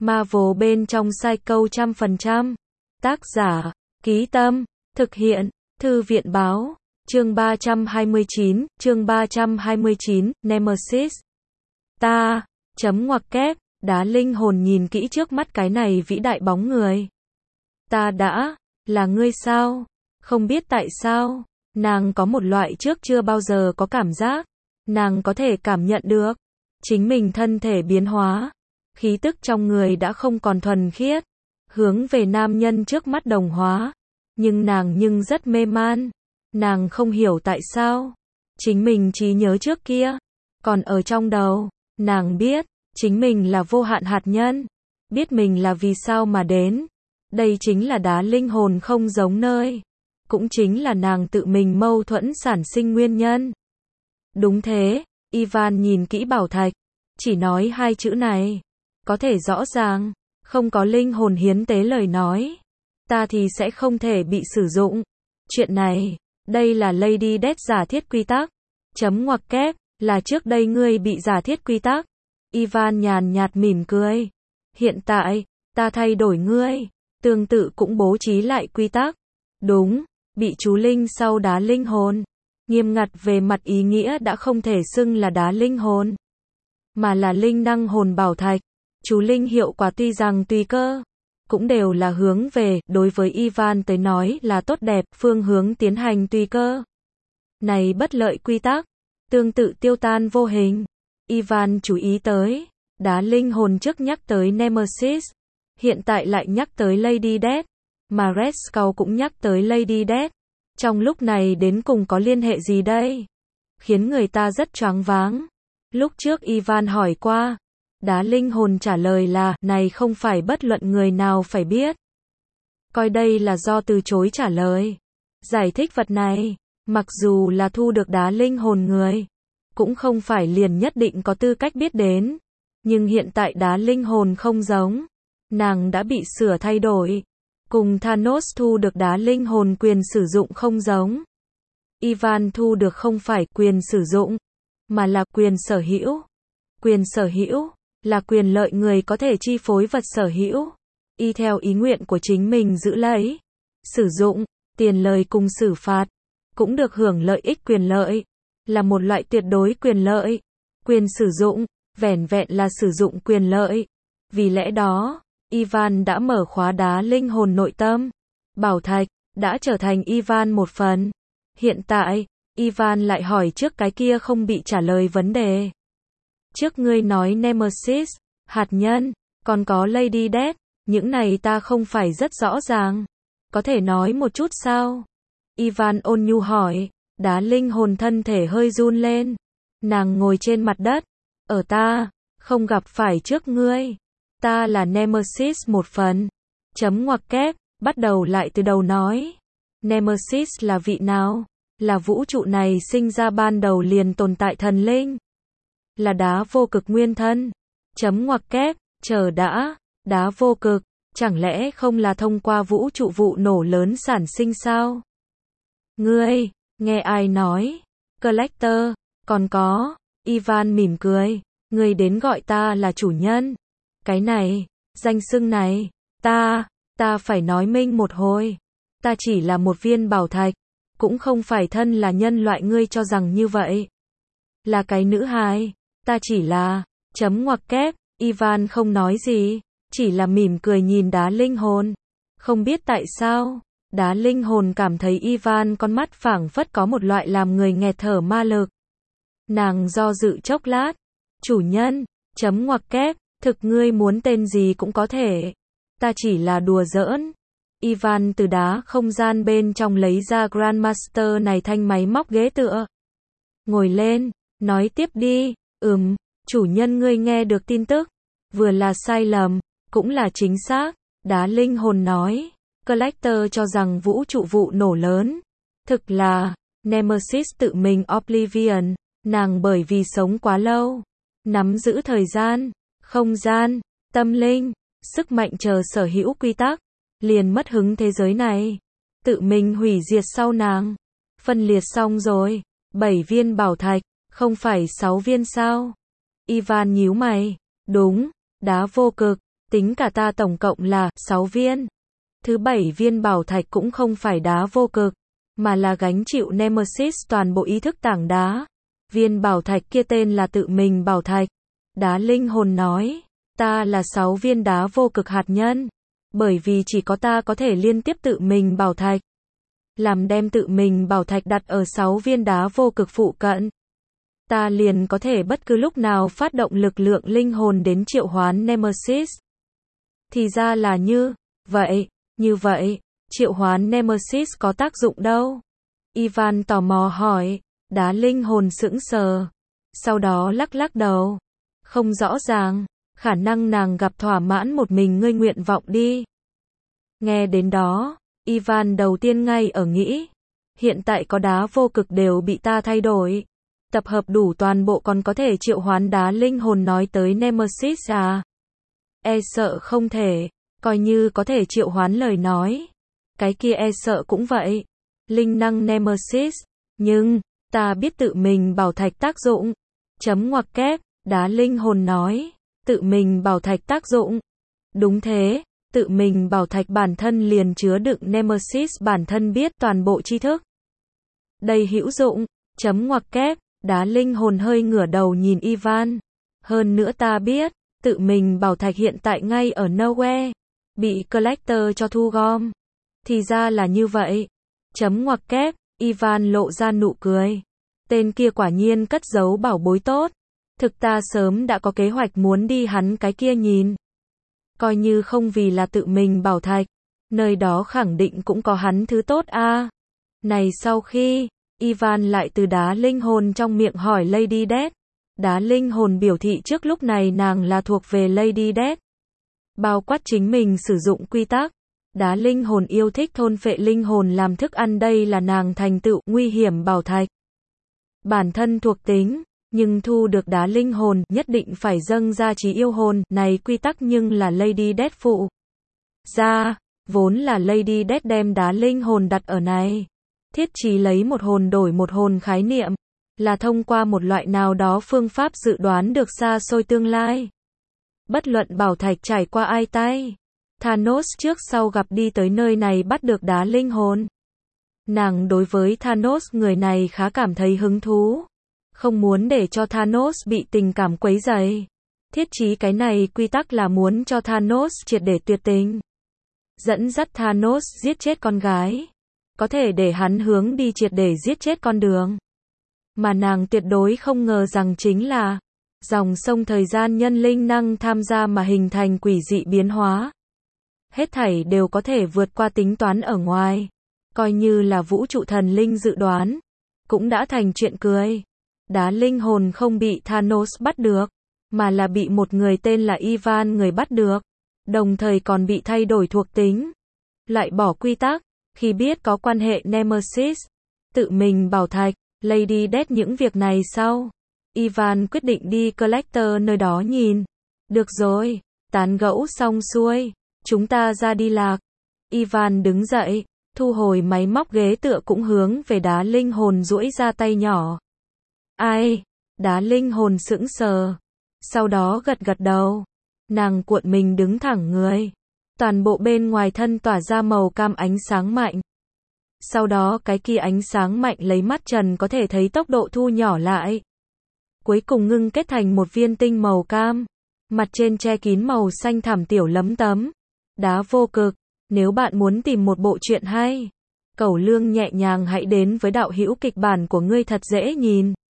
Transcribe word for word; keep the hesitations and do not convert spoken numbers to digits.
Marvel bên trong Psycho trăm phần trăm. Tác giả, Ký Tâm, thực hiện, Thư viện báo, chương ba trăm hai mươi chín, chương ba trăm hai mươi chín, Nemesis. Ta, chấm ngoặc kép, đá linh hồn nhìn kỹ trước mắt cái này vĩ đại bóng người. Ta đã, là ngươi sao? Không biết tại sao, nàng có một loại trước chưa bao giờ có cảm giác. Nàng có thể cảm nhận được, chính mình thân thể biến hóa. Khí tức trong người đã không còn thuần khiết, hướng về nam nhân trước mắt đồng hóa. Nhưng nàng nhưng rất mê man. Nàng không hiểu tại sao. Chính mình trí nhớ trước kia, còn ở trong đầu. Nàng biết, chính mình là vô hạn hạt nhân. Biết mình là vì sao mà đến. Đây chính là đá linh hồn không giống nơi. Cũng chính là nàng tự mình mâu thuẫn sản sinh nguyên nhân. Đúng thế, Ivan nhìn kỹ bảo thạch. Chỉ nói hai chữ này. Có thể rõ ràng, không có linh hồn hiến tế lời nói. Ta thì sẽ không thể bị sử dụng. Chuyện này, đây là Lady Death giả thiết quy tắc. Chấm ngoặc kép, là trước đây ngươi bị giả thiết quy tắc. Ivan nhàn nhạt mỉm cười. Hiện tại, ta thay đổi ngươi. Tương tự cũng bố trí lại quy tắc. Đúng, bị chú linh sau đá linh hồn. Nghiêm ngặt về mặt ý nghĩa đã không thể xưng là đá linh hồn. Mà là linh năng hồn bảo thạch. Chú linh hiệu quả tuy rằng tùy cơ. Cũng đều là hướng về, đối với Ivan tới nói là tốt đẹp, phương hướng tiến hành tùy cơ. Này bất lợi quy tắc. Tương tự tiêu tan vô hình. Ivan chú ý tới. Đá linh hồn trước nhắc tới Nemesis. Hiện tại lại nhắc tới Lady Death. Mà Red Skull cũng nhắc tới Lady Death. Trong lúc này đến cùng có liên hệ gì đây? Khiến người ta rất choáng váng. Lúc trước Ivan hỏi qua. Đá linh hồn trả lời là, này không phải bất luận người nào phải biết. Coi đây là do từ chối trả lời. Giải thích vật này, mặc dù là thu được đá linh hồn người, cũng không phải liền nhất định có tư cách biết đến. Nhưng hiện tại đá linh hồn không giống. Nàng đã bị sửa thay đổi. Cùng Thanos thu được đá linh hồn quyền sử dụng không giống. Ivan thu được không phải quyền sử dụng, mà là quyền sở hữu. Quyền sở hữu là quyền lợi người có thể chi phối vật sở hữu, y theo ý nguyện của chính mình giữ lấy, sử dụng, tiền lời cùng xử phạt, cũng được hưởng lợi ích quyền lợi, là một loại tuyệt đối quyền lợi. Quyền sử dụng, vẻn vẹn là sử dụng quyền lợi. Vì lẽ đó, Ivan đã mở khóa đá linh hồn nội tâm. Bảo thạch, đã trở thành Ivan một phần. Hiện tại, Ivan lại hỏi trước cái kia không bị trả lời vấn đề. Trước ngươi nói Nemesis, hạt nhân, còn có Lady Death, những này ta không phải rất rõ ràng. Có thể nói một chút sao? Ivan ôn nhu hỏi, đá linh hồn thân thể hơi run lên. Nàng ngồi trên mặt đất. Ở ta, không gặp phải trước ngươi. Ta là Nemesis một phần. Chấm ngoặc kép, bắt đầu lại từ đầu nói. Nemesis là vị nào? Là vũ trụ này sinh ra ban đầu liền tồn tại thần linh. Là đá vô cực nguyên thân. Chấm ngoặc kép, chờ đã, đá vô cực, chẳng lẽ không là thông qua vũ trụ vụ nổ lớn sản sinh sao? Ngươi, nghe ai nói? Collector, còn có, Ivan mỉm cười, ngươi đến gọi ta là chủ nhân. Cái này, danh xưng này, ta, ta phải nói minh một hồi. Ta chỉ là một viên bảo thạch, cũng không phải thân là nhân loại ngươi cho rằng như vậy. Là cái nữ hài. Ta chỉ là, chấm ngoặc kép, Ivan không nói gì, chỉ là mỉm cười nhìn đá linh hồn. Không biết tại sao, đá linh hồn cảm thấy Ivan con mắt phảng phất có một loại làm người nghẹt thở ma lực. Nàng do dự chốc lát, chủ nhân, chấm ngoặc kép, thực ngươi muốn tên gì cũng có thể. Ta chỉ là đùa giỡn. Ivan từ đá không gian bên trong lấy ra Grandmaster này thanh máy móc ghế tựa. Ngồi lên, nói tiếp đi. Ừm, chủ nhân ngươi nghe được tin tức, vừa là sai lầm, cũng là chính xác, đá linh hồn nói. Collector cho rằng vũ trụ vụ nổ lớn, thực là, Nemesis tự mình Oblivion, nàng bởi vì sống quá lâu, nắm giữ thời gian, không gian, tâm linh, sức mạnh chờ sở hữu quy tắc, liền mất hứng thế giới này, tự mình hủy diệt sau nàng, phân liệt xong rồi, bảy viên bảo thạch. Không phải sáu viên sao? Ivan nhíu mày. Đúng, đá vô cực, Tính cả ta tổng cộng là sáu viên. Thứ bảy viên bảo thạch cũng không phải đá vô cực, mà là gánh chịu Nemesis toàn bộ ý thức tảng đá. Viên bảo thạch kia tên là tự mình bảo thạch. Đá linh hồn nói, ta là sáu viên đá vô cực hạt nhân, bởi vì chỉ có ta có thể liên tiếp tự mình bảo thạch. Làm đem tự mình bảo thạch đặt ở sáu viên đá vô cực phụ cận. Ta liền có thể bất cứ lúc nào phát động lực lượng linh hồn đến triệu hoán Nemesis. Thì ra là như vậy, như vậy, triệu hoán Nemesis có tác dụng đâu? Ivan tò mò hỏi, đá linh hồn sững sờ. Sau đó lắc lắc đầu. Không rõ ràng, khả năng nàng gặp thỏa mãn một mình ngươi nguyện vọng đi. Nghe đến đó, Ivan đầu tiên ngay ở nghĩ, hiện tại có đá vô cực đều bị ta thay đổi. Tập hợp đủ toàn bộ còn có thể triệu hoán đá linh hồn nói tới Nemesis à? E sợ không thể, coi như có thể triệu hoán lời nói. Cái kia e sợ cũng vậy. Linh năng Nemesis, nhưng, ta biết tự mình bảo thạch tác dụng. Chấm ngoặc kép, đá linh hồn nói, tự mình bảo thạch tác dụng. Đúng thế, tự mình bảo thạch bản thân liền chứa đựng Nemesis bản thân biết toàn bộ tri thức. Đây hữu dụng, chấm ngoặc kép, đá linh hồn hơi ngửa đầu nhìn Ivan. Hơn nữa ta biết, tự mình bảo thạch hiện tại ngay ở Nowhere, bị Collector cho thu gom. Thì ra là như vậy. Chấm ngoặc kép, Ivan lộ ra nụ cười. Tên kia quả nhiên cất giấu bảo bối tốt. Thực ta sớm đã có kế hoạch muốn đi hắn cái kia nhìn. Coi như không vì là tự mình bảo thạch, nơi đó khẳng định cũng có hắn thứ tốt a. À. Này sau khi, Ivan lại từ đá linh hồn trong miệng hỏi Lady Death. Đá linh hồn biểu thị trước lúc này nàng là thuộc về Lady Death. Bao quát chính mình sử dụng quy tắc. Đá linh hồn yêu thích thôn phệ linh hồn làm thức ăn, đây là nàng thành tựu nguy hiểm bảo thạch. Bản thân thuộc tính, nhưng thu được đá linh hồn nhất định phải dâng ra trí yêu hồn, này quy tắc nhưng là Lady Death phụ. Ra, vốn là Lady Death đem đá linh hồn đặt ở này. Thiết trí lấy một hồn đổi một hồn khái niệm, là thông qua một loại nào đó phương pháp dự đoán được xa xôi tương lai. Bất luận bảo thạch trải qua ai tay, Thanos trước sau gặp đi tới nơi này bắt được đá linh hồn. Nàng đối với Thanos người này khá cảm thấy hứng thú. Không muốn để cho Thanos bị tình cảm quấy rầy. Thiết trí cái này quy tắc là muốn cho Thanos triệt để tuyệt tình. Dẫn dắt Thanos giết chết con gái. Có thể để hắn hướng đi triệt để giết chết con đường. Mà nàng tuyệt đối không ngờ rằng chính là dòng sông thời gian nhân linh năng tham gia mà hình thành quỷ dị biến hóa. Hết thảy đều có thể vượt qua tính toán ở ngoài. Coi như là vũ trụ thần linh dự đoán. Cũng đã thành chuyện cười. Đá linh hồn không bị Thanos bắt được, mà là bị một người tên là Ivan người bắt được. Đồng thời còn bị thay đổi thuộc tính. Loại bỏ quy tắc, khi biết có quan hệ Nemesis, tự mình bảo thạch, Lady Death những việc này sau. Ivan quyết định đi Collector nơi đó nhìn. Được rồi, tán gẫu xong xuôi, chúng ta ra đi lạc. Ivan đứng dậy, thu hồi máy móc ghế tựa cũng hướng về đá linh hồn duỗi ra tay nhỏ. Ai? Đá linh hồn sững sờ. Sau đó gật gật đầu. Nàng cuộn mình đứng thẳng người. Toàn bộ bên ngoài thân tỏa ra màu cam ánh sáng mạnh. Sau đó cái kia ánh sáng mạnh lấy mắt trần có thể thấy tốc độ thu nhỏ lại. Cuối cùng ngưng kết thành một viên tinh màu cam. Mặt trên che kín màu xanh thẳm tiểu lấm tấm. Đá vô cực. Nếu bạn muốn tìm một bộ truyện hay, Cẩu Lương nhẹ nhàng hãy đến với đạo hữu kịch bản của ngươi thật dễ nhìn.